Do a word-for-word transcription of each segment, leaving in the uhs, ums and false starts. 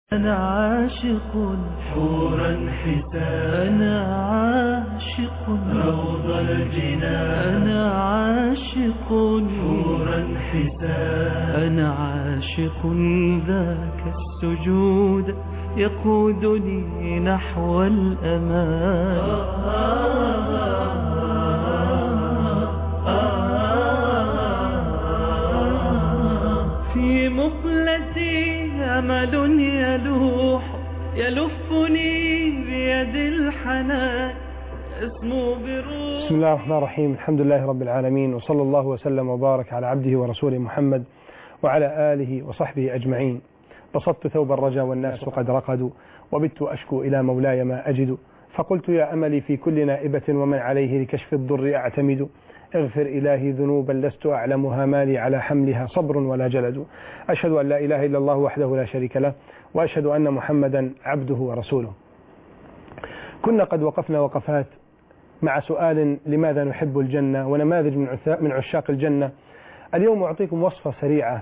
أنا عاشق حورا حسان، أنا عاشق روض الجنان، أنا عاشق حورا حسان، أنا عاشق ذاك السجود يقودني نحو الأمان. في مقلتي أمل يلوح يلفني بيد الحنان اسمه بروح. بسم الله الرحمن الرحيم، الحمد لله رب العالمين، وصلى الله وسلم وبارك على عبده ورسوله محمد وعلى آله وصحبه أجمعين. بسطت ثوب الرجا والناس قد رقدوا، وبت أشكو إلى مولاي ما أجد، فقلت يا أملي في كل نائبة ومن عليه لكشف الضر أعتمد. اغفر إلهي ذنوبا لست أعلمها، مالي على حملها صبر ولا جلد. أشهد أن لا إله إلا الله وحده لا شريك له، وأشهد أن محمدا عبده ورسوله. كنا قد وقفنا وقفات مع سؤال لماذا نحب الجنة ونماذج من عشاق الجنة. اليوم أعطيكم وصفة سريعة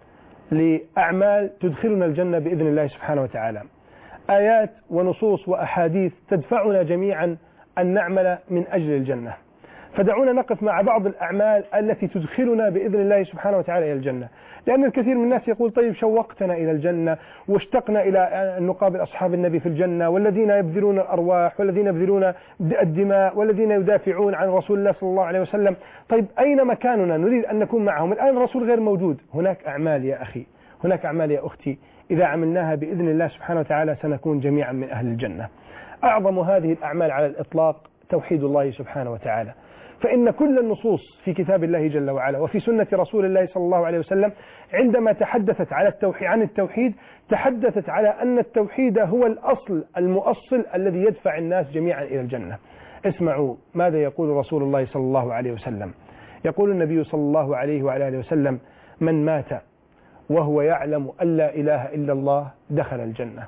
لأعمال تدخلنا الجنة بإذن الله سبحانه وتعالى، آيات ونصوص وأحاديث تدفعنا جميعا أن نعمل من أجل الجنة. فدعونا نقف مع بعض الأعمال التي تدخلنا بإذن الله سبحانه وتعالى إلى الجنة، لأن الكثير من الناس يقول طيب شوقتنا إلى الجنة واشتقنا إلى أن نقابل أصحاب النبي في الجنة، والذين يبذلون الأرواح والذين يبذلون الدماء والذين يدافعون عن رسول الله صلى الله عليه وسلم. طيب أين مكاننا؟ نريد أن نكون معهم. الآن الرسول غير موجود. هناك أعمال يا أخي، هناك أعمال يا أختي، إذا عملناها بإذن الله سبحانه وتعالى سنكون جميعا من أهل الجنة. أعظم هذه الأعمال على الإطلاق توحيد الله سبحانه وتعالى، فإن كل النصوص في كتاب الله جل وعلا وفي سنة رسول الله صلى الله عليه وسلم عندما تحدثت على التوحيد عن التوحيد تحدثت على أن التوحيد هو الأصل المؤصل الذي يدفع الناس جميعا إلى الجنة. اسمعوا ماذا يقول رسول الله صلى الله عليه وسلم. يقول النبي صلى الله عليه وعلى آله وسلم: من مات وهو يعلم أن لا إله إلا الله دخل الجنة.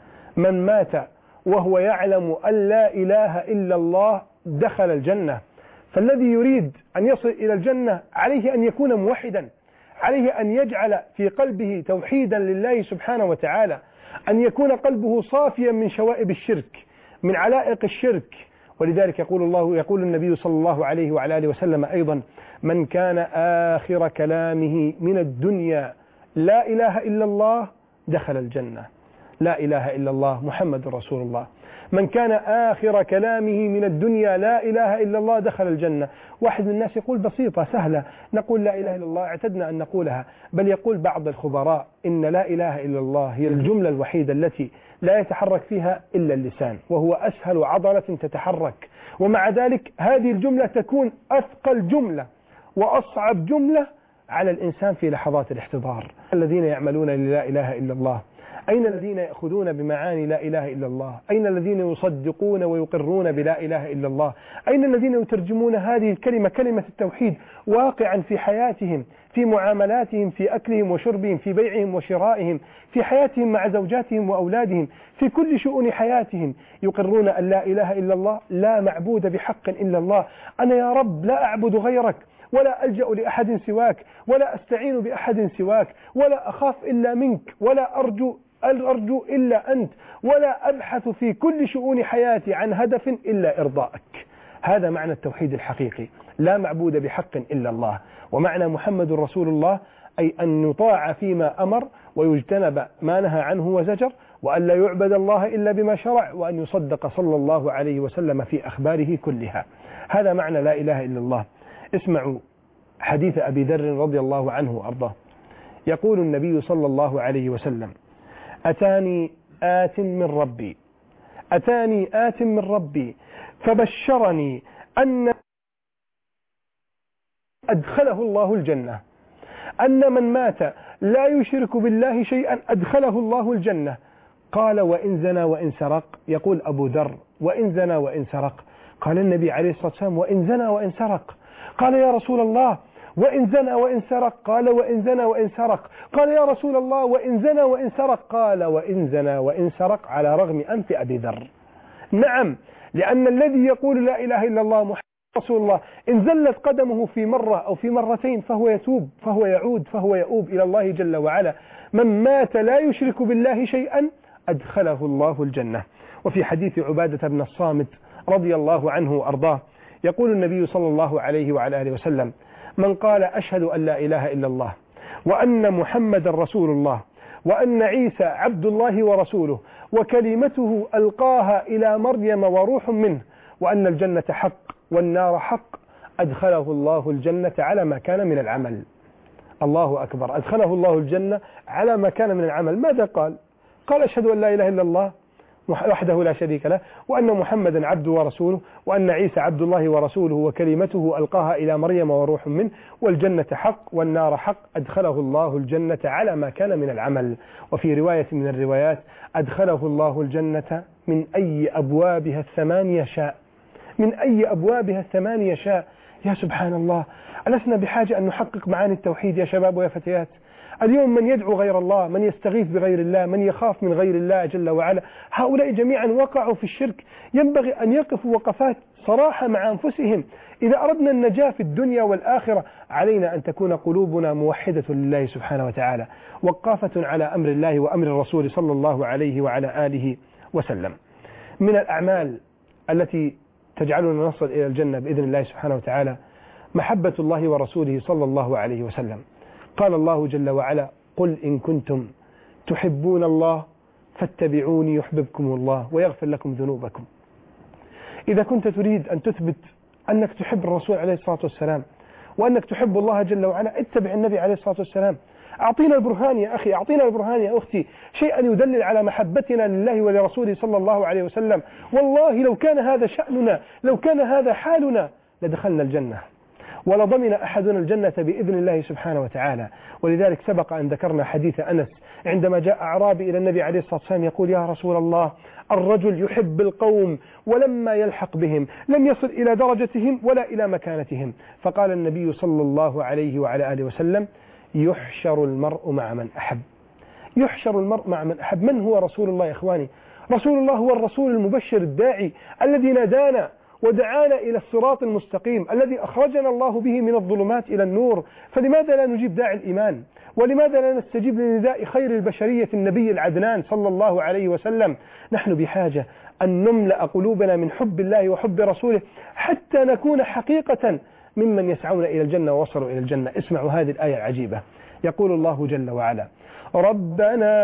من مات وهو يعلم أن لا إله إلا الله دخل الجنة. فالذي يريد أن يصل إلى الجنة عليه أن يكون موحدا، عليه أن يجعل في قلبه توحيدا لله سبحانه وتعالى، أن يكون قلبه صافيا من شوائب الشرك، من علائق الشرك. ولذلك يقول الله يقول النبي صلى الله عليه وعلى آله وسلم أيضا: من كان آخر كلامه من الدنيا لا إله إلا الله دخل الجنة. لا إله إلا الله محمد رسول الله. من كان آخر كلامه من الدنيا لا إله إلا الله دخل الجنة. واحد من الناس يقول بسيطة سهلة، نقول لا إله إلا الله، اعتدنا أن نقولها، بل يقول بعض الخبراء إن لا إله إلا الله هي الجملة الوحيدة التي لا يتحرك فيها إلا اللسان، وهو أسهل عضلة تتحرك، ومع ذلك هذه الجملة تكون أثقل جملة وأصعب جملة على الإنسان في لحظات الاحتضار. الذين يعملون للا إله إلا الله، أين الذين يأخذون بمعاني لا إله إلا الله؟ أين الذين يصدقون ويقرون بلا إله إلا الله؟ أين الذين يترجمون هذه الكلمة كلمة التوحيد واقعا في حياتهم، في معاملاتهم، في أكلهم وشربهم، في بيعهم وشرائهم، في حياتهم مع زوجاتهم وأولادهم، في كل شؤون حياتهم يقرون أن لا إله إلا الله، لا معبود بحق إلا الله. أنا يا رب لا أعبد غيرك، ولا ألجأ لأحد سواك، ولا أستعين بأحد سواك، ولا أخاف إلا منك، ولا أرجو أرجو إلا أنت، ولا أبحث في كل شؤون حياتي عن هدف إلا إرضائك. هذا معنى التوحيد الحقيقي، لا معبود بحق إلا الله. ومعنى محمد رسول الله أي أن يطاع فيما أمر ويجتنب ما نهى عنه وزجر، وأن لا يعبد الله إلا بما شرع، وأن يصدق صلى الله عليه وسلم في أخباره كلها. هذا معنى لا إله إلا الله. اسمعوا حديث أبي ذر رضي الله عنه وأرضاه. يقول النبي صلى الله عليه وسلم: أتاني آت من ربي أتاني آت من ربي فبشرني أن أدخله الله الجنة، أن من مات لا يشرك بالله شيئا أدخله الله الجنة. قال: وإن زنى وإن سرق. يقول أبو ذر: وإن زنى وإن سرق. قال النبي عليه الصلاة والسلام: وإن زنى وإن سرق. قال: يا رسول الله وإن زنى وإن سرق. قال: وإن زنى وإن سرق. قال: يا رسول الله وإن زنى وإن سرق. قال: وإن زنى وإن سرق على رغم أنف أبي ذر. نعم، لأن الذي يقول لا إله إلا الله محمد رسول الله إن زلت قدمه في مرة أو في مرتين فهو يتوب، فهو يعود، فهو يؤوب إلى الله جل وعلا. من مات لا يشرك بالله شيئا أدخله الله الجنة. وفي حديث عبادة بن الصامت رضي الله عنه وأرضاه يقول النبي صلى الله عليه وعلى آله وسلم: من قال أشهد أن لا إله إلا الله وأن محمد رسول الله وأن عيسى عبد الله ورسوله وكلمته ألقاها إلى مريم وروح منه وأن الجنة حق والنار حق أدخله الله الجنة على ما كان من العمل. الله أكبر، أدخله الله الجنة على ما كان من العمل. ماذا قال؟ قال: أشهد أن لا إله إلا الله وحده لا شريك له وأن محمدا عبده ورسوله وأن عيسى عبد الله ورسوله وكلمته ألقاها إلى مريم وروح منه والجنة حق والنار حق أدخله الله الجنة على ما كان من العمل. وفي رواية من الروايات: أدخله الله الجنة من أي أبوابها الثمانية شاء، من أي أبوابها الثمانية شاء. يا سبحان الله، ألسنا بحاجة أن نحقق معاني التوحيد يا شباب ويا فتيات؟ اليوم من يدعو غير الله، من يستغيث بغير الله، من يخاف من غير الله جل وعلا، هؤلاء جميعا وقعوا في الشرك. ينبغي أن يقفوا وقفات صراحة مع أنفسهم. إذا أردنا النجاة في الدنيا والآخرة علينا أن تكون قلوبنا موحدة لله سبحانه وتعالى، وقافة على أمر الله وأمر الرسول صلى الله عليه وعلى آله وسلم. من الأعمال التي تجعلنا نصل إلى الجنة بإذن الله سبحانه وتعالى محبة الله ورسوله صلى الله عليه وسلم. قال الله جل وعلا: قل إن كنتم تحبون الله فاتبعوني يحببكم الله ويغفر لكم ذنوبكم. إذا كنت تريد أن تثبت أنك تحب الرسول عليه الصلاة والسلام وأنك تحب الله جل وعلا اتبع النبي عليه الصلاة والسلام. أعطينا البرهان يا أخي، أعطينا البرهان يا أختي، شيئا يدلل على محبتنا لله ولرسوله صلى الله عليه وسلم. والله لو كان هذا شأننا، لو كان هذا حالنا لدخلنا الجنة ولضمن أحدنا الجنة بإذن الله سبحانه وتعالى. ولذلك سبق أن ذكرنا حديث أنس عندما جاء أعرابي إلى النبي عليه الصلاة والسلام يقول: يا رسول الله، الرجل يحب القوم ولما يلحق بهم لم يصل إلى درجتهم ولا إلى مكانتهم. فقال النبي صلى الله عليه وعلى آله وسلم: يحشر المرء مع من أحب. يحشر المرء مع من أحب. من هو رسول الله يا إخواني؟ رسول الله هو الرسول المبشر الداعي الذي نادانا ودعانا إلى الصراط المستقيم الذي أخرجنا الله به من الظلمات إلى النور. فلماذا لا نجيب داعي الإيمان؟ ولماذا لا نستجيب لنداء خير البشرية النبي العدنان صلى الله عليه وسلم؟ نحن بحاجة أن نملأ قلوبنا من حب الله وحب رسوله حتى نكون حقيقة ممن يسعون إلى الجنة ووصلوا إلى الجنة. اسمعوا هذه الآية العجيبة. يقول الله جل وعلا: ربنا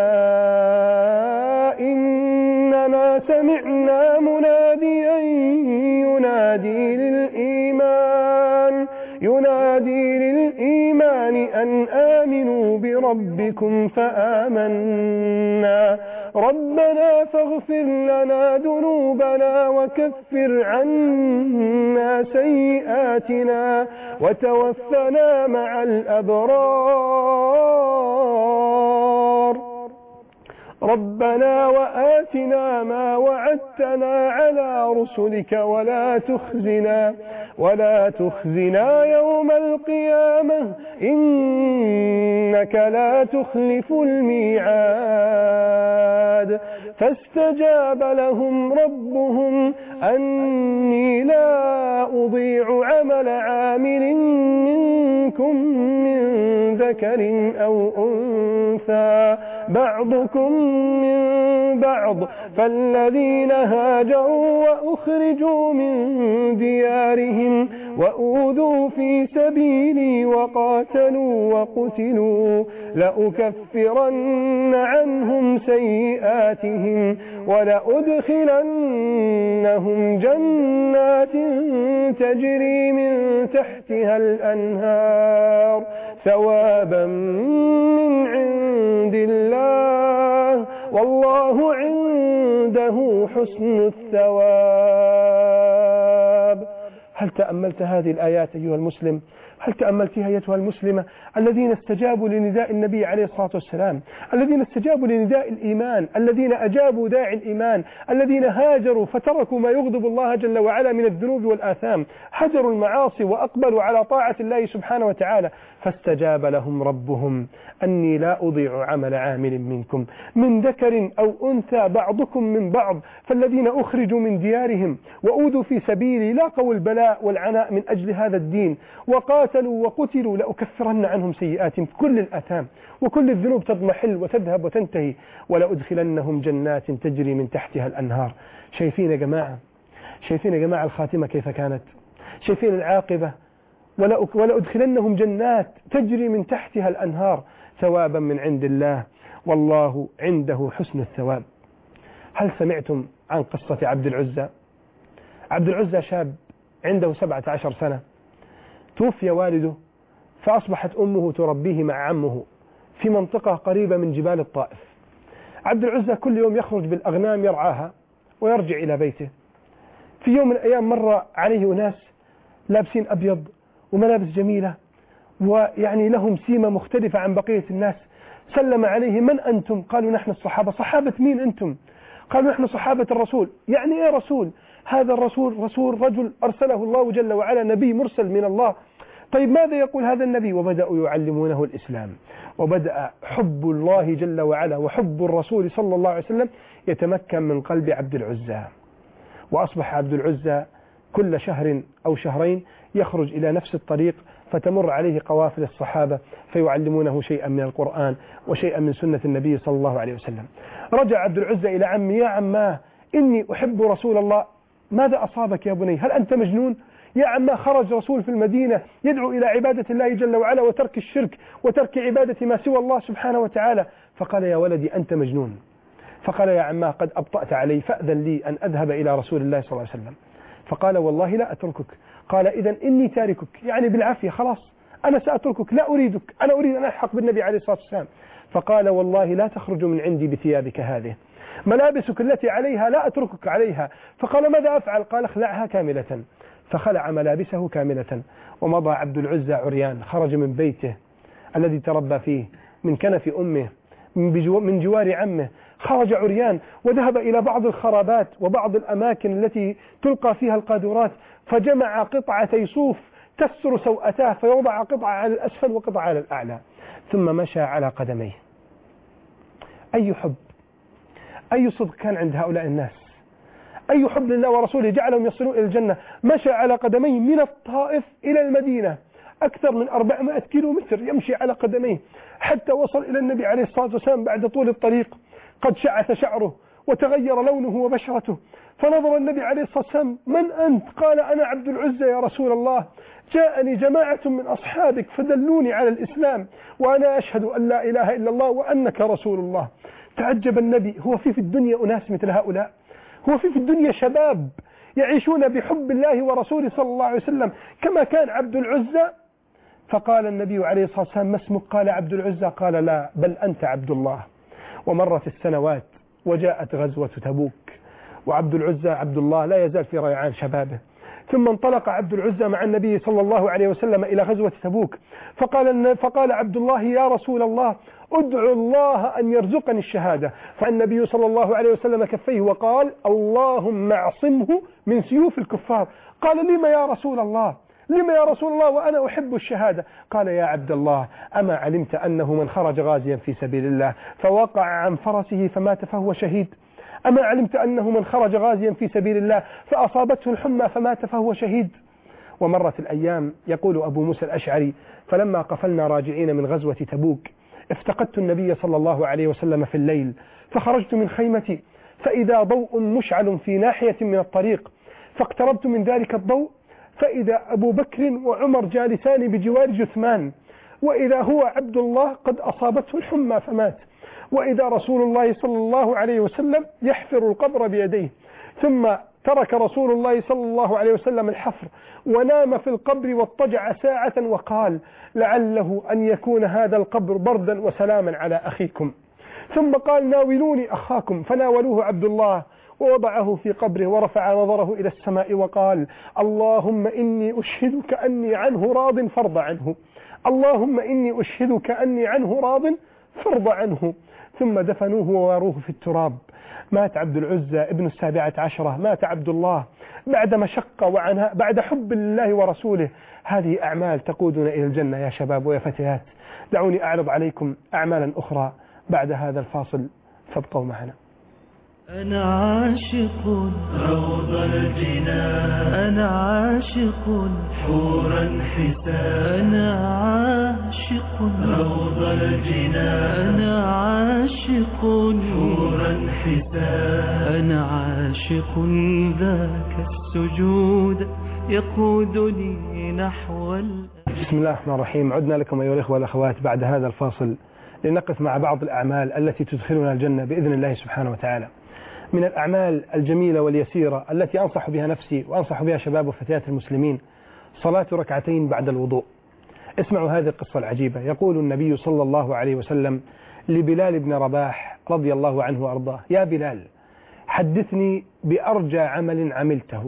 إننا سمعنا مناديا ينادي للإيمان ينادي للإيمان أن آمنوا بربكم فآمنا ربنا فاغفر لنا ذنوبنا وكفر عنا سيئاتنا وتوفنا مع الأبرار ربنا وآتنا ما وعدتنا على رسلك ولا تخزنا ولا تخزنا يوم القيامة إنك لا تخلف الميعاد. فاستجاب لهم ربهم أني لا أضيع عمل عامل منكم من ذكر أو أنثى بعضكم من بعض فالذين هاجروا وأخرجوا من ديارهم وأوذوا في سبيلي وقاتلوا وقتلوا لأكفرن عنهم سيئاتهم ولأدخلنهم جنات تجري من تحتها الأنهار ثوابا من عند الله والله عنده حسن الثواب. هل تأملت هذه الآيات أيها المسلم؟ هل تأملتها أيتها المسلمة؟ الذين استجابوا لنداء النبي عليه الصلاة والسلام، الذين استجابوا لنداء الإيمان، الذين أجابوا داعي الإيمان، الذين هاجروا فتركوا ما يغضب الله جل وعلا من الذنوب والآثام، هجروا المعاصي وأقبلوا على طاعة الله سبحانه وتعالى، فاستجاب لهم ربهم أني لا أضيع عمل عامل منكم من ذكر أو أنثى بعضكم من بعض فالذين أخرجوا من ديارهم وأوذوا في سبيلي لاقوا البلاء والعناء من أجل هذا الدين وقاتلوا وقتلوا لأكفرن عنهم سيئاتهم كل الآثام وكل الذنوب تضمحل وتذهب وتنتهي ولأدخلنهم جنات تجري من تحتها الأنهار. شايفين يا جماعة شايفين يا جماعة الخاتمة كيف كانت؟ شايفين العاقبة؟ ولأدخلنهم جنات تجري من تحتها الأنهار ثوابا من عند الله والله عنده حسن الثواب. هل سمعتم عن قصة عبد العزى؟ عبد العزى شاب عنده سبعة عشر سنة، توفي والده فأصبحت أمه تربيه مع عمه في منطقة قريبة من جبال الطائف. عبد العزى كل يوم يخرج بالأغنام يرعاها ويرجع إلى بيته. في يوم من الأيام مر عليه أناس لابسين أبيض وملابس جميلة ويعني لهم سيمة مختلفة عن بقية الناس. سلم عليه: من أنتم؟ قالوا: نحن الصحابة. صحابة مين أنتم؟ قالوا: نحن صحابة الرسول. يعني إيه رسول؟ هذا الرسول رسول رجل أرسله الله جل وعلا، نبي مرسل من الله. طيب ماذا يقول هذا النبي؟ وبدأوا يعلمونه الإسلام، وبدأ حب الله جل وعلا وحب الرسول صلى الله عليه وسلم يتمكن من قلب عبد العزى. وأصبح عبد العزى كل شهر أو شهرين يخرج إلى نفس الطريق فتمر عليه قوافل الصحابة فيعلمونه شيئا من القرآن وشيئا من سنة النبي صلى الله عليه وسلم. رجع عبد العزى إلى عمي: يا عماه إني أحب رسول الله. ماذا أصابك يا بني؟ هل أنت مجنون؟ يا عماه خرج رسول في المدينة يدعو إلى عبادة الله جل وعلا وترك الشرك وترك عبادة ما سوى الله سبحانه وتعالى. فقال: يا ولدي أنت مجنون. فقال: يا عماه قد أبطأت علي فأذن لي أن أذهب إلى رسول الله صلى الله عليه وسلم. فقال: والله لا أتركك. قال: إذن إني تاركك، يعني بالعافية، خلاص أنا سأتركك، لا أريدك، أنا أريد أن ألحق بالنبي عليه الصلاة والسلام. فقال: والله لا تخرج من عندي بثيابك هذه، ملابسك التي عليها لا أتركك عليها. فقال: ماذا أفعل؟ قال: اخلعها كاملة. فخلع ملابسه كاملة ومضى عبد العزى عريان. خرج من بيته الذي تربى فيه، من كنف أمه، من جوار عمه، خرج عريان وذهب إلى بعض الخرابات وبعض الأماكن التي تلقى فيها القاذورات، فجمع قطعتي صوف تستر سوءتاه، فيوضع قطعة على الأسفل وقطعة على الأعلى، ثم مشى على قدميه. أي حب، أي صدق كان عند هؤلاء الناس، أي حب لله ورسوله جعلهم يصلون إلى الجنة. مشى على قدميه من الطائف إلى المدينة أكثر من أربعمائة كيلو متر يمشي على قدميه حتى وصل إلى النبي عليه الصلاة والسلام بعد طول الطريق. قد شعث شعره وتغير لونه وبشرته، فنظر النبي عليه الصلاة والسلام: من أنت؟ قال: أنا عبد العزى يا رسول الله، جاءني جماعة من أصحابك فدلوني على الإسلام وأنا أشهد أن لا إله إلا الله وأنك رسول الله. تعجب النبي: هو في في الدنيا أناس مثل هؤلاء؟ هو في في الدنيا شباب يعيشون بحب الله ورسوله صلى الله عليه وسلم كما كان عبد العزى؟ فقال النبي عليه الصلاة والسلام: ما اسمك؟ قال: عبد العزى. قال: لا، بل أنت عبد الله. ومرت السنوات وجاءت غزوة تبوك، وعبد العزى عبد الله لا يزال في ريعان شبابه. ثم انطلق عبد العزى مع النبي صلى الله عليه وسلم إلى غزوة تبوك، فقال, فقال عبد الله: يا رسول الله ادعو الله أن يرزقني الشهادة. فالنبي صلى الله عليه وسلم كفيه وقال: اللهم اعصمه من سيوف الكفار. قال: لما يا رسول الله؟ لما يا رسول الله وأنا أحب الشهادة؟ قال: يا عبد الله، أما علمت أنه من خرج غازيا في سبيل الله فوقع عن فرسه فمات فهو شهيد؟ أما علمت أنه من خرج غازيا في سبيل الله فأصابته الحمى فمات فهو شهيد؟ ومرت الأيام. يقول أبو موسى الأشعري: فلما قفلنا راجعين من غزوة تبوك افتقدت النبي صلى الله عليه وسلم في الليل، فخرجت من خيمتي فإذا ضوء مشعل في ناحية من الطريق، فاقتربت من ذلك الضوء فإذا أبو بكر وعمر جالسان بجوار جثمان، وإذا هو عبد الله قد أصابته الحمى فمات، وإذا رسول الله صلى الله عليه وسلم يحفر القبر بيديه. ثم ترك رسول الله صلى الله عليه وسلم الحفر ونام في القبر واضطجع ساعة وقال: لعله أن يكون هذا القبر بردا وسلاما على أخيكم. ثم قال: ناولوني أخاكم، فناولوه عبد الله ووضعه في قبره ورفع نظره إلى السماء وقال: اللهم إني أشهدك أني عنه راض فارض عنه، اللهم إني أشهدك أني عنه راض فارض عنه. ثم دفنوه وواروه في التراب. مات عبد العزى ابن السابعة عشرة، مات عبد الله بعد مشقة وعناء، بعد حب لله ورسوله. هذه أعمال تقودنا إلى الجنة يا شباب ويا فتيات. دعوني أعرض عليكم أعمالا أخرى بعد هذا الفاصل، فابقوا معنا. أنا عاشق روض الجنان، أنا عاشق حورا حسان، أنا عاشق روض الجنان، أنا عاشق حورا حسان، أنا عاشق ذاك السجود يقودني نحو ال... بسم الله الرحمن الرحيم. عدنا لكم أيها الإخوة والأخوات بعد هذا الفاصل لنقف مع بعض الأعمال التي تدخلنا الجنة بإذن الله سبحانه وتعالى. من الأعمال الجميلة واليسيرة التي أنصح بها نفسي وأنصح بها شباب وفتيات المسلمين صلاة ركعتين بعد الوضوء. اسمعوا هذه القصة العجيبة. يقول النبي صلى الله عليه وسلم لبلال بن رباح رضي الله عنه وأرضاه: يا بلال، حدثني بأرجى عمل عملته،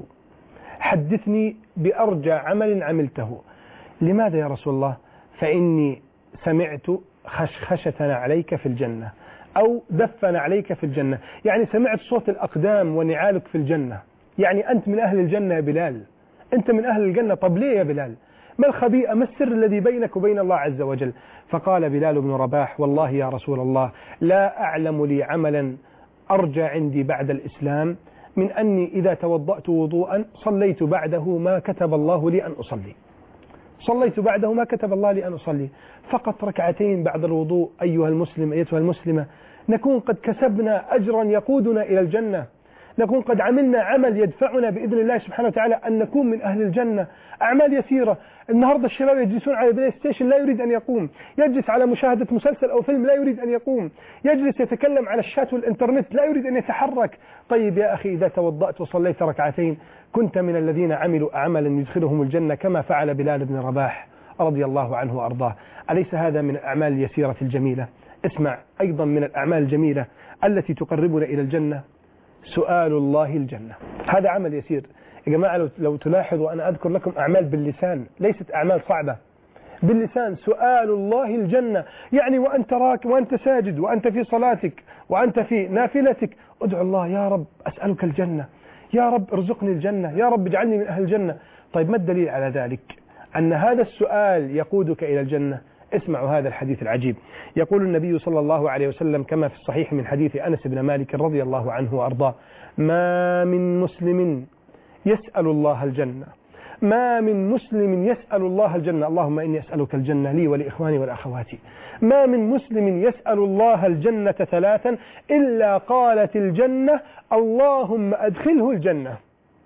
حدثني بأرجى عمل عملته. لماذا يا رسول الله؟ فإني سمعت خشخشة عليك في الجنة، أو دفن عليك في الجنة، يعني سمعت صوت الأقدام ونعالك في الجنة. يعني أنت من أهل الجنة يا بلال، أنت من أهل الجنة. طب ليه يا بلال؟ ما الخبيئة؟ ما السر الذي بينك وبين الله عز وجل؟ فقال بلال بن رباح: والله يا رسول الله لا أعلم لي عملا أرجى عندي بعد الإسلام من أني إذا توضأت وضوءا صليت بعده ما كتب الله لي أن أصلي، صليت بعده ما كتب الله لي أن أصلي. فقط ركعتين بعد الوضوء أيها المسلم أيتها المسلمة، نكون قد كسبنا أجرا يقودنا إلى الجنة، نكون قد عملنا عمل يدفعنا بإذن الله سبحانه وتعالى أن نكون من أهل الجنة. أعمال يسيرة. النهاردة الشباب يجلسون على البلاي ستيشن لا يريد أن يقوم، يجلس على مشاهدة مسلسل أو فيلم لا يريد أن يقوم، يجلس يتكلم على الشات والإنترنت لا يريد أن يتحرك. طيب يا أخي، إذا توضأت وصليت ركعتين كنت من الذين عملوا عملا يدخلهم الجنة كما فعل بلال بن رباح رضي الله عنه وأرضاه. أليس هذا من الأعمال اليسيرة الجميلة؟ اسمع أيضا من الأعمال الجميلة التي تقربنا إلى الجنة سؤال الله الجنة. هذا عمل يسير يا جماعة. لو, لو تلاحظوا أنا أذكر لكم أعمال باللسان، ليست أعمال صعبة، باللسان. سؤال الله الجنة، يعني وأنت راك وأنت ساجد وأنت في صلاتك وأنت في نافلتك ادعو الله: يا رب أسألك الجنة، يا رب ارزقني الجنة، يا رب اجعلني من أهل الجنة. طيب ما الدليل على ذلك؟ أن هذا السؤال يقودك إلى الجنة. اسمعوا هذا الحديث العجيب. يقول النبي صلى الله عليه وسلم كما في الصحيح من حديث أنس بن مالك رضي الله عنه وأرضاه: ما من مسلم يسأل الله الجنة، ما من مسلم يسأل الله الجنة، اللهم إني أسألك الجنة لي ولإخواني والأخواتي. ما من مسلم يسأل الله الجنة ثلاثا إلا قالت الجنة اللهم أدخله الجنة،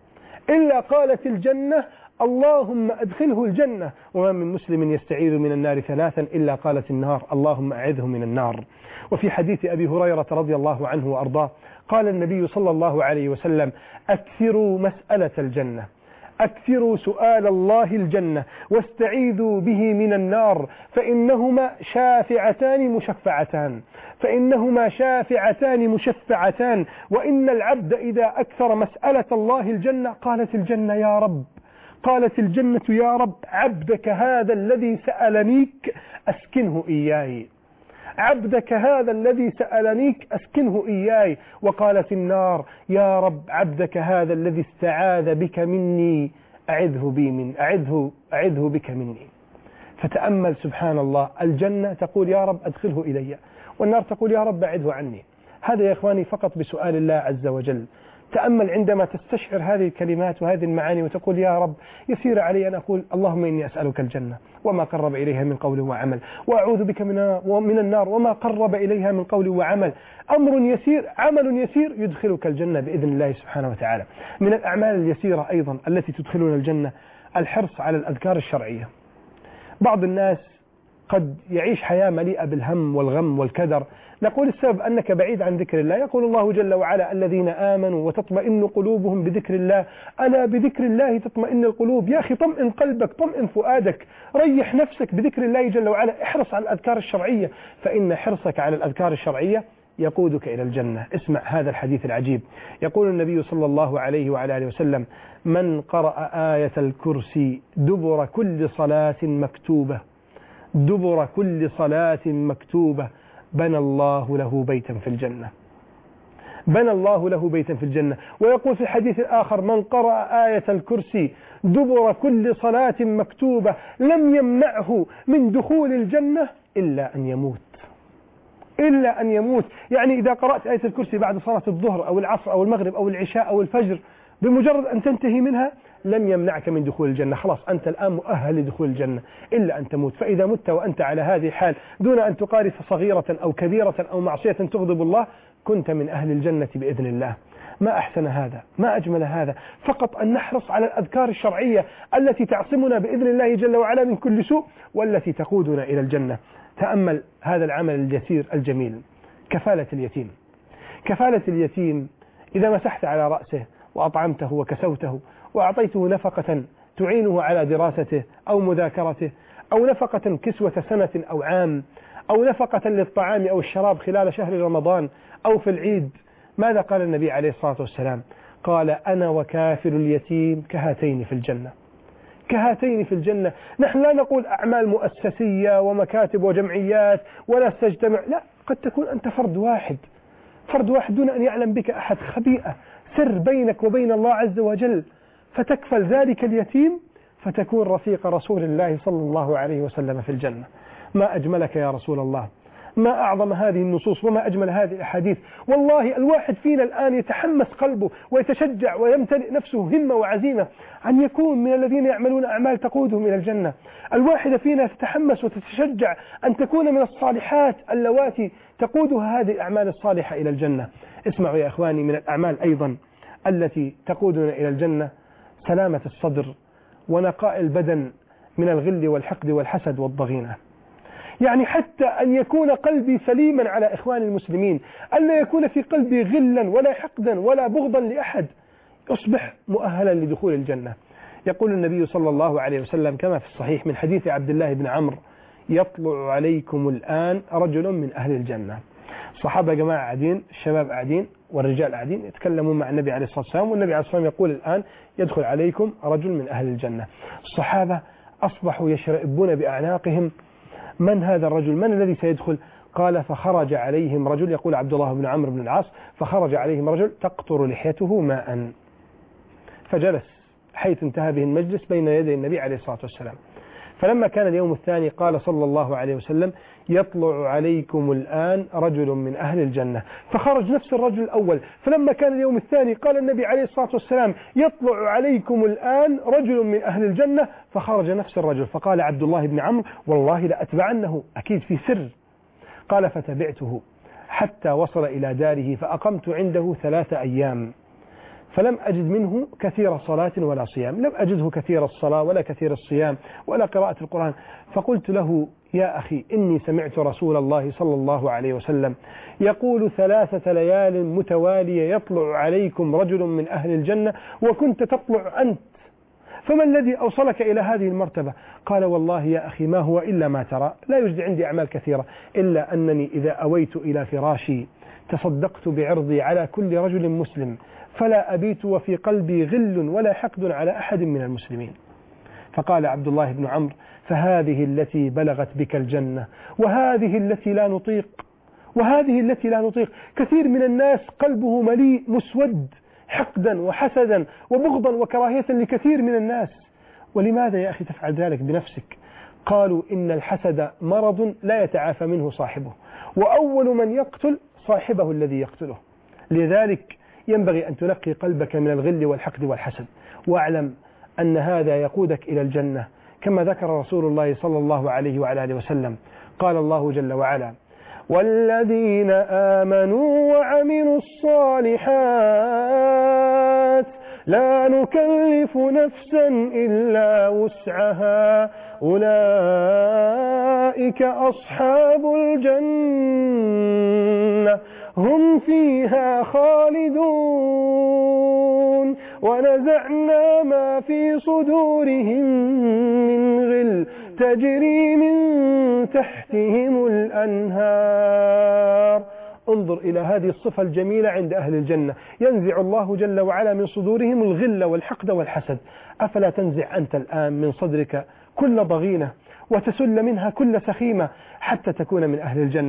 إلا قالت الجنة اللهم أدخله الجنة. وما من مسلم يستعيذ من النار ثلاثا إلا قالت النار اللهم أعذه من النار. وفي حديث أبي هريرة رضي الله عنه وأرضاه قال النبي صلى الله عليه وسلم: أكثروا مسألة الجنة، أكثروا سؤال الله الجنة، واستعيذوا به من النار، فإنهما شافعتان مشفعتان، فإنهما شافعتان مشفعتان، وإن العبد إذا أكثر مسألة الله الجنة قالت الجنة: يا رب، قالت الجنة: يا رب، عبدك هذا الذي سألنيك أسكنه إياي، عبدك هذا الذي سألنيك أسكنه إياي. وقالت النار: يا رب، عبدك هذا الذي استعاذ بك مني أعذه بي من أعذه أعذه بك مني. فتأمل سبحان الله، الجنة تقول: يا رب أدخله إلي، والنار تقول: يا رب أعذه عني. هذا يا إخواني فقط بسؤال الله عز وجل. تأمل عندما تستشعر هذه الكلمات وهذه المعاني وتقول: يا رب يسير علي أن أقول اللهم إني أسألك الجنة وما قرب إليها من قول وعمل، وأعوذ بك من النار وما قرب إليها من قول وعمل. أمر يسير، عمل يسير يدخلك الجنة بإذن الله سبحانه وتعالى. من الأعمال اليسيرة أيضا التي تدخلنا الجنة الحرص على الأذكار الشرعية. بعض الناس قد يعيش حياة مليئة بالهم والغم والكدر، نقول السبب أنك بعيد عن ذكر الله. يقول الله جل وعلا: الذين آمنوا وتطمئن قلوبهم بذكر الله، ألا بذكر الله تطمئن القلوب. يا أخي طمئن قلبك، طمئن فؤادك، ريح نفسك بذكر الله جل وعلا. احرص على الأذكار الشرعية، فإن حرصك على الأذكار الشرعية يقودك إلى الجنة. اسمع هذا الحديث العجيب. يقول النبي صلى الله عليه وعلى آله وسلم: من قرأ آية الكرسي دبر كل صلاة مكتوبة، دبر كل صلاة مكتوبة بنى الله له بيتا في الجنة، بنى الله له بيتا في الجنة. ويقول في الحديث الآخر: من قرأ آية الكرسي دبر كل صلاة مكتوبة لم يمنعه من دخول الجنة إلا أن يموت، إلا أن يموت. يعني إذا قرأت آية الكرسي بعد صلاة الظهر أو العصر أو المغرب أو العشاء أو الفجر، بمجرد أن تنتهي منها لم يمنعك من دخول الجنة، خلاص أنت الآن مؤهل لدخول الجنة إلا أن تموت. فإذا مت وأنت على هذه الحال دون أن تقارف صغيرة أو كبيرة أو معصية تغضب الله، كنت من أهل الجنة بإذن الله. ما أحسن هذا، ما أجمل هذا. فقط أن نحرص على الأذكار الشرعية التي تعصمنا بإذن الله جل وعلا من كل سوء والتي تقودنا إلى الجنة. تأمل هذا العمل اليسير الجميل، كفالة اليتيم. كفالة اليتيم إذا مسحت على رأسه وأطعمته وكسوته وأعطيته نفقة تعينه على دراسته أو مذاكرته، أو نفقة كسوة سنة أو عام، أو نفقة للطعام أو الشراب خلال شهر رمضان أو في العيد، ماذا قال النبي عليه الصلاة والسلام؟ قال: أنا وكافل اليتيم كهاتين في الجنة، كهاتين في الجنة. نحن لا نقول أعمال مؤسسية ومكاتب وجمعيات ولا تجتمع، لا، قد تكون أنت فرد واحد، فرد واحد دون أن يعلم بك أحد، خبيئة سر بينك وبين الله عز وجل، فتكفل ذلك اليتيم فتكون رفيق رسول الله صلى الله عليه وسلم في الجنة. ما أجملك يا رسول الله، ما أعظم هذه النصوص وما أجمل هذه الأحاديث. والله الواحد فينا الآن يتحمس قلبه ويتشجع ويمتلئ نفسه همة وعزيمة أن يكون من الذين يعملون أعمال تقودهم إلى الجنة. الواحد فينا تتحمس وتتشجع أن تكون من الصالحات اللواتي تقودها هذه الأعمال الصالحة إلى الجنة. اسمعوا يا إخواني، من الأعمال أيضا التي تقودنا إلى الجنة سلامة الصدر ونقاء البدن من الغل والحقد والحسد والضغينة. يعني حتى أن يكون قلبي سليما على إخواني المسلمين، ألا يكون في قلبي غلا ولا حقدا ولا بغضا لأحد، أصبح مؤهلا لدخول الجنة. يقول النبي صلى الله عليه وسلم كما في الصحيح من حديث عبد الله بن عمرو: يطلع عليكم الآن رجل من أهل الجنة. الصحابة جماعة قاعدين، الشباب قاعدين والرجال قاعدين يتكلمون مع النبي عليه الصلاة والسلام، والنبي عليه الصلاة والسلام يقول: الآن يدخل عليكم رجل من أهل الجنة. الصحابة أصبحوا يشرئبون بأعناقهم: من هذا الرجل؟ من الذي سيدخل؟ قال: فخرج عليهم رجل، يقول عبد الله بن عمرو بن العاص: فخرج عليهم رجل تقطر لحيته ماء، فجلس حيث انتهى به المجلس بين يدي النبي عليه الصلاة والسلام. فلما كان اليوم الثاني قال صلى الله عليه وسلم: يطلع عليكم الآن رجل من أهل الجنة. فخرج نفس الرجل الأول. فلما كان اليوم الثاني قال النبي عليه الصلاة والسلام: يطلع عليكم الآن رجل من أهل الجنة. فخرج نفس الرجل. فقال عبد الله بن عمرو: والله لأتبعنه، أكيد في سر. قال: فتبعته حتى وصل إلى داره، فأقمت عنده ثلاثة أيام، فلم أجد منه كثير صلاة ولا صيام، لم أجده كثير الصلاة ولا كثير الصيام ولا قراءة القرآن. فقلت له: يا أخي، إني سمعت رسول الله صلى الله عليه وسلم يقول: ثلاثة ليال متوالية يطلع عليكم رجل من أهل الجنة، وكنت تطلع أنت، فما الذي أوصلك إلى هذه المرتبة؟ قال: والله يا أخي ما هو إلا ما ترى، لا يوجد عندي أعمال كثيرة، إلا أنني إذا أويت إلى فراشي تصدقت بعرضي على كل رجل مسلم، فلا أبيت وفي قلبي غل ولا حقد على أحد من المسلمين. فقال عبد الله بن عمرو: فهذه التي بلغت بك الجنة، وهذه التي لا نطيق، وهذه التي لا نطيق. كثير من الناس قلبه مليء مسود حقدا وحسدا وبغضا وكراهية لكثير من الناس. ولماذا يا أخي تفعل ذلك بنفسك؟ قالوا: إن الحسد مرض لا يتعافى منه صاحبه، وأول من يقتل صاحبه الذي يقتله. لذلك ينبغي أن تنقي قلبك من الغل والحقد والحسد، واعلم أن هذا يقودك إلى الجنة، كما ذكر رسول الله صلى الله عليه وعلى آله وسلم. قال الله جل وعلا: والذين آمنوا وعملوا الصالحات لا نكلف نفسا إلا وسعها أولئك أصحاب الجنة هم فيها خالدون ونزعنا ما في صدورهم من غل تجري من تحتهم الأنهار. انظر إلى هذه الصفة الجميلة عند أهل الجنة، ينزع الله جل وعلا من صدورهم الغل والحقد والحسد. أفلا تنزع أنت الآن من صدرك كل ضغينة وتسل منها كل سخيمة حتى تكون من أهل الجنة،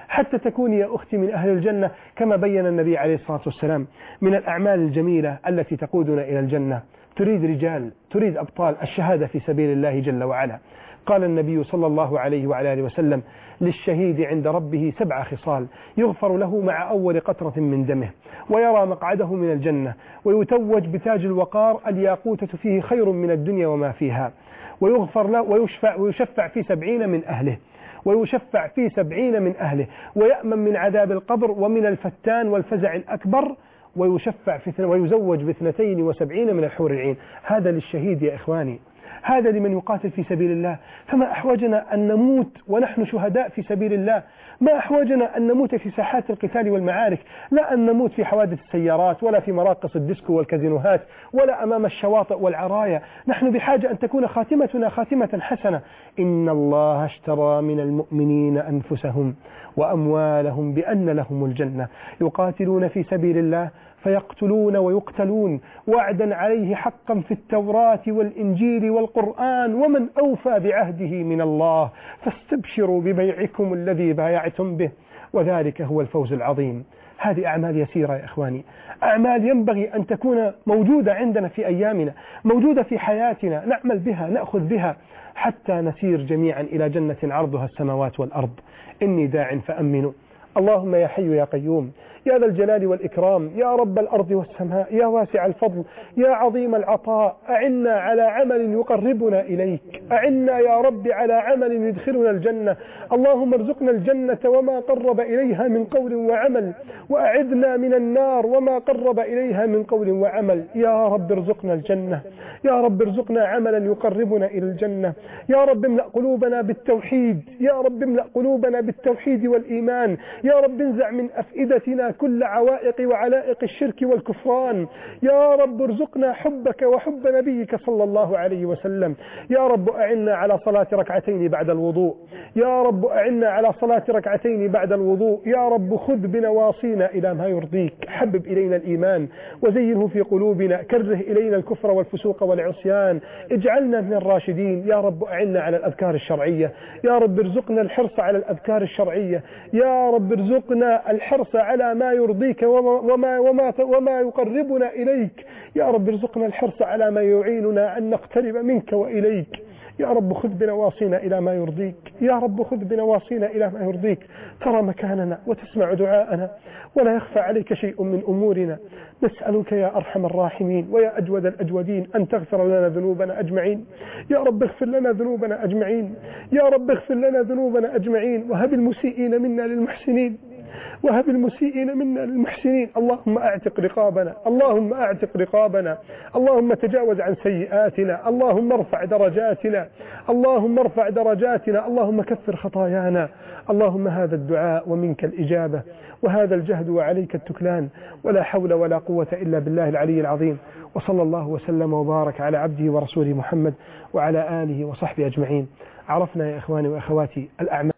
حتى تكوني يا أختي من أهل الجنة كما بين النبي عليه الصلاة والسلام. من الأعمال الجميلة التي تقودنا إلى الجنة تريد رجال، تريد أبطال الشهادة في سبيل الله جل وعلا. قال النبي صلى الله عليه وعلى آله وسلم: للشهيد عند ربه سبع خصال يغفر له مع أول قطرة من دمه، ويرى مقعده من الجنة، ويتوج بتاج الوقار الياقوتة فيه خير من الدنيا وما فيها، ويغفر له ويشفع, ويشفع في سبعين من أهله ويشفع في سبعين من أهله ويأمن من عذاب القبر ومن الفتان والفزع الأكبر، ويشفع في ويزوج باثنتين وسبعين من الحور العين. هذا للشهيد يا إخواني، هذا لمن يقاتل في سبيل الله. فما أحوجنا أن نموت ونحن شهداء في سبيل الله؟ ما أحوجنا أن نموت في ساحات القتال والمعارك، لا أن نموت في حوادث السيارات ولا في مراقص الديسكو والكازينوهات ولا أمام الشواطئ والعرايا. نحن بحاجة أن تكون خاتمتنا خاتمة حسنة. إن الله اشترى من المؤمنين أنفسهم وأموالهم بأن لهم الجنة يقاتلون في سبيل الله فيقتلون ويقتلون، وعدا عليه حقا في التوراة والإنجيل والقرآن، ومن أوفى بعهده من الله، فاستبشروا ببيعكم الذي بايعتم به، وذلك هو الفوز العظيم. هذه أعمال يسيرة يا إخواني، أعمال ينبغي أن تكون موجودة عندنا في أيامنا، موجودة في حياتنا، نعمل بها نأخذ بها حتى نسير جميعا إلى جنة عرضها السماوات والأرض. إني داع فأمنوا. اللهم يا حي يا قيوم يا ذا الجلال والإكرام، يا رب الأرض والسماء، يا واسع الفضل، يا عظيم العطاء، أعنا على عمل يقربنا إليك، أعنا يا رب على عمل يدخلنا الجنة. اللهم ارزقنا الجنة وما قرب إليها من قول وعمل، وأعذنا من النار وما قرب إليها من قول وعمل. يا رب ارزقنا الجنة، يا رب ارزقنا عملا يقربنا إلى الجنة. يا رب املأ قلوبنا بالتوحيد، يا رب املأ قلوبنا بالتوحيد والإيمان. يا رب انزع من أفئدتنا كل عوائق وعلائق الشرك والكفران. يا رب ارزقنا حبك وحب نبيك صلى الله عليه وسلم. يا رب أعنا على صلاة ركعتين بعد الوضوء، يا رب أعنا على صلاة ركعتين بعد الوضوء. يا رب خذ بنواصينا إلى ما يرضيك، حبب إلينا الإيمان وزينه في قلوبنا، كره إلينا الكفر والفسوق والعصيان، اجعلنا من الراشدين. يا رب أعنا على الأذكار الشرعية، يا رب ارزقنا الحرص على الأذكار الشرعية، يا رب ارزقنا الحرص على ما يرضيك وما, وما, وما, وما يقربنا إليك. يا رب ارزقنا الحرص على ما يعيننا أن نقترب منك وإليك. يا رب خذ بنواصينا إلى ما يرضيك، يا رب خذ بنواصينا إلى ما يرضيك. ترى مكاننا وتسمع دعاءنا ولا يخفى عليك شيء من أمورنا. نسألك يا أرحم الراحمين ويا أجود الأجودين أن تغفر لنا ذنوبنا أجمعين. يا رب اغفر لنا ذنوبنا أجمعين، يا رب اغفر لنا ذنوبنا أجمعين، وهب المسيئين منا للمحسنين، وهب المسيئين منا للمحسنين. اللهم أعتق رقابنا، اللهم أعتق رقابنا، اللهم تجاوز عن سيئاتنا، اللهم ارفع درجاتنا، اللهم ارفع درجاتنا، اللهم كفر خطايانا. اللهم هذا الدعاء ومنك الإجابة، وهذا الجهد وعليك التكلان، ولا حول ولا قوة إلا بالله العلي العظيم. وصلى الله وسلم وبارك على عبده ورسوله محمد وعلى آله وصحبه أجمعين. عرفنا يا إخواني وأخواتي الأعمال